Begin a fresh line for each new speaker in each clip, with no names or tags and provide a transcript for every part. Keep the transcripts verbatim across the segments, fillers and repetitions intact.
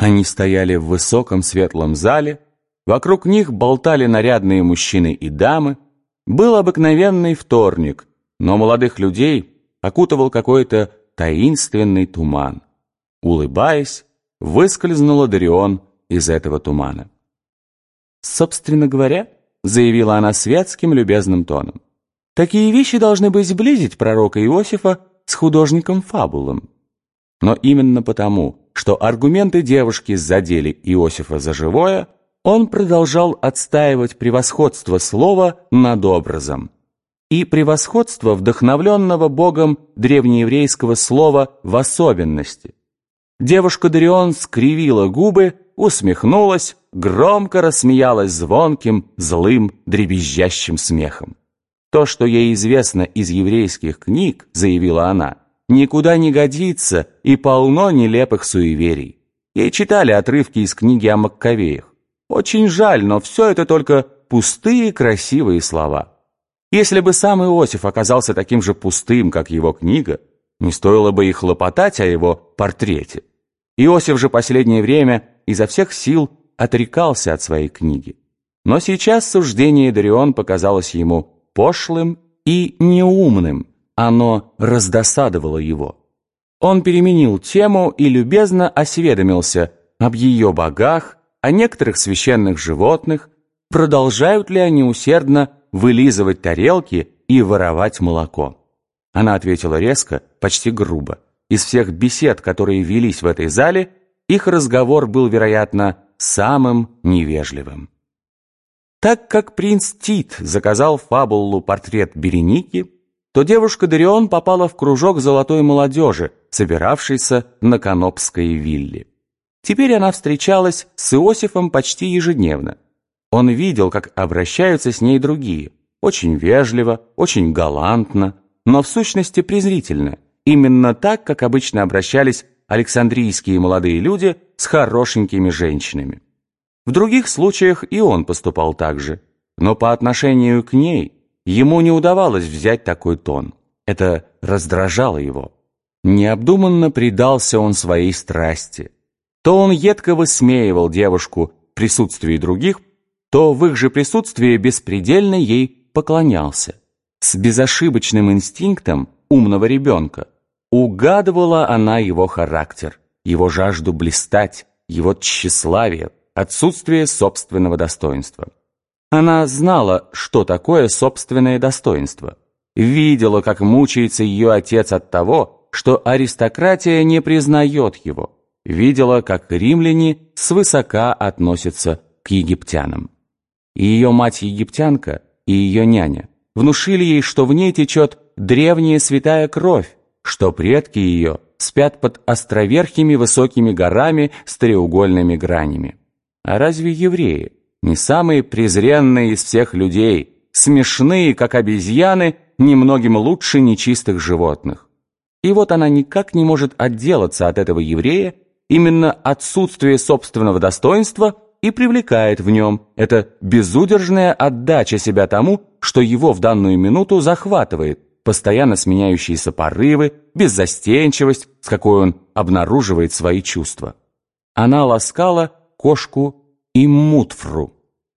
Они стояли в высоком светлом зале, вокруг них болтали нарядные мужчины и дамы. Был обыкновенный вторник, но молодых людей окутывал какой-то таинственный туман. Улыбаясь, выскользнула Дарион из этого тумана. «Собственно говоря, — заявила она светским любезным тоном, — такие вещи должны бы сблизить пророка Иосифа с художником Фабулом. Но именно потому, что аргументы девушки задели Иосифа за живое, он продолжал отстаивать превосходство слова над образом и превосходство вдохновленного Богом древнееврейского слова в особенности. Девушка Дарион скривила губы, усмехнулась, громко рассмеялась звонким, злым, дребезжащим смехом. «То, что ей известно из еврейских книг, — заявила она, — никуда не годится и полно нелепых суеверий. Ей читали отрывки из книги о Маккавеях. Очень жаль, но все это только пустые красивые слова. Если бы сам Иосиф оказался таким же пустым, как его книга, не стоило бы и хлопотать о его портрете. Иосиф же последнее время изо всех сил отрекался от своей книги. Но сейчас суждение Дарион показалось ему пошлым и неумным, оно раздосадовало его. Он переменил тему и любезно осведомился об ее богах, о некоторых священных животных, продолжают ли они усердно вылизывать тарелки и воровать молоко. Она ответила резко, почти грубо. Из всех бесед, которые велись в этой зале, их разговор был, вероятно, самым невежливым. Так как принц Тит заказал Фабулу портрет Береники, то девушка Дарион попала в кружок золотой молодежи, собиравшейся на Канопской вилле. Теперь она встречалась с Иосифом почти ежедневно. Он видел, как обращаются с ней другие, очень вежливо, очень галантно, но в сущности презрительно, именно так, как обычно обращались александрийские молодые люди с хорошенькими женщинами. В других случаях и он поступал так же, но по отношению к ней ему не удавалось взять такой тон. Это раздражало его. Необдуманно предался он своей страсти. То он едко высмеивал девушку в присутствии других, то в их же присутствии беспредельно ей поклонялся. С безошибочным инстинктом умного ребенка угадывала она его характер, его жажду блистать, его тщеславие, отсутствие собственного достоинства. Она знала, что такое собственное достоинство, видела, как мучается ее отец от того, что аристократия не признает его, видела, как римляне свысока относятся к египтянам. И ее мать-египтянка, и ее няня внушили ей, что в ней течет древняя святая кровь, что предки ее спят под островерхими высокими горами с треугольными гранями. А разве евреи не самые презренные из всех людей, смешные, как обезьяны, немногим лучше нечистых животных? И вот она никак не может отделаться от этого еврея, именно отсутствие собственного достоинства и привлекает в нем эта безудержная отдача себя тому, что его в данную минуту захватывает, постоянно сменяющиеся порывы, беззастенчивость, с какой он обнаруживает свои чувства. Она ласкала кошку Иммутфру.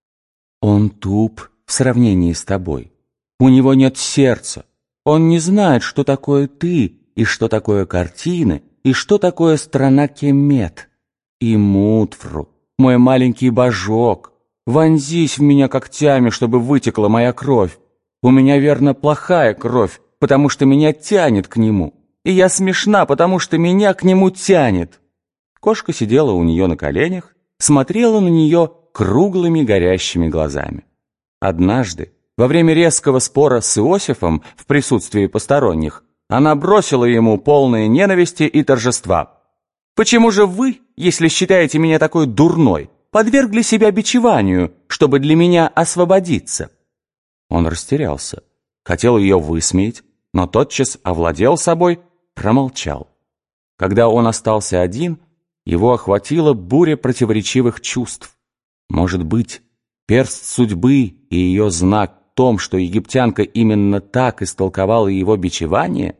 «Он туп в сравнении с тобой. У него нет сердца. Он не знает, что такое ты, и что такое картины, и что такое страна Кемет. Иммутфру, мой маленький божок, вонзись в меня когтями, чтобы вытекла моя кровь. У меня, верно, плохая кровь, потому что меня тянет к нему, и я смешна, потому что меня к нему тянет». Кошка сидела у нее на коленях, смотрела на нее круглыми горящими глазами. Однажды, во время резкого спора с Иосифом в присутствии посторонних, она бросила ему полные ненависти и торжества. «Почему же вы, если считаете меня такой дурной, подвергли себя бичеванию, чтобы для меня освободиться?» Он растерялся, хотел ее высмеять, но тотчас овладел собой, промолчал. Когда он остался один, его охватила буря противоречивых чувств. Может быть, перст судьбы и ее знак в том, что египтянка именно так истолковала его бичевание?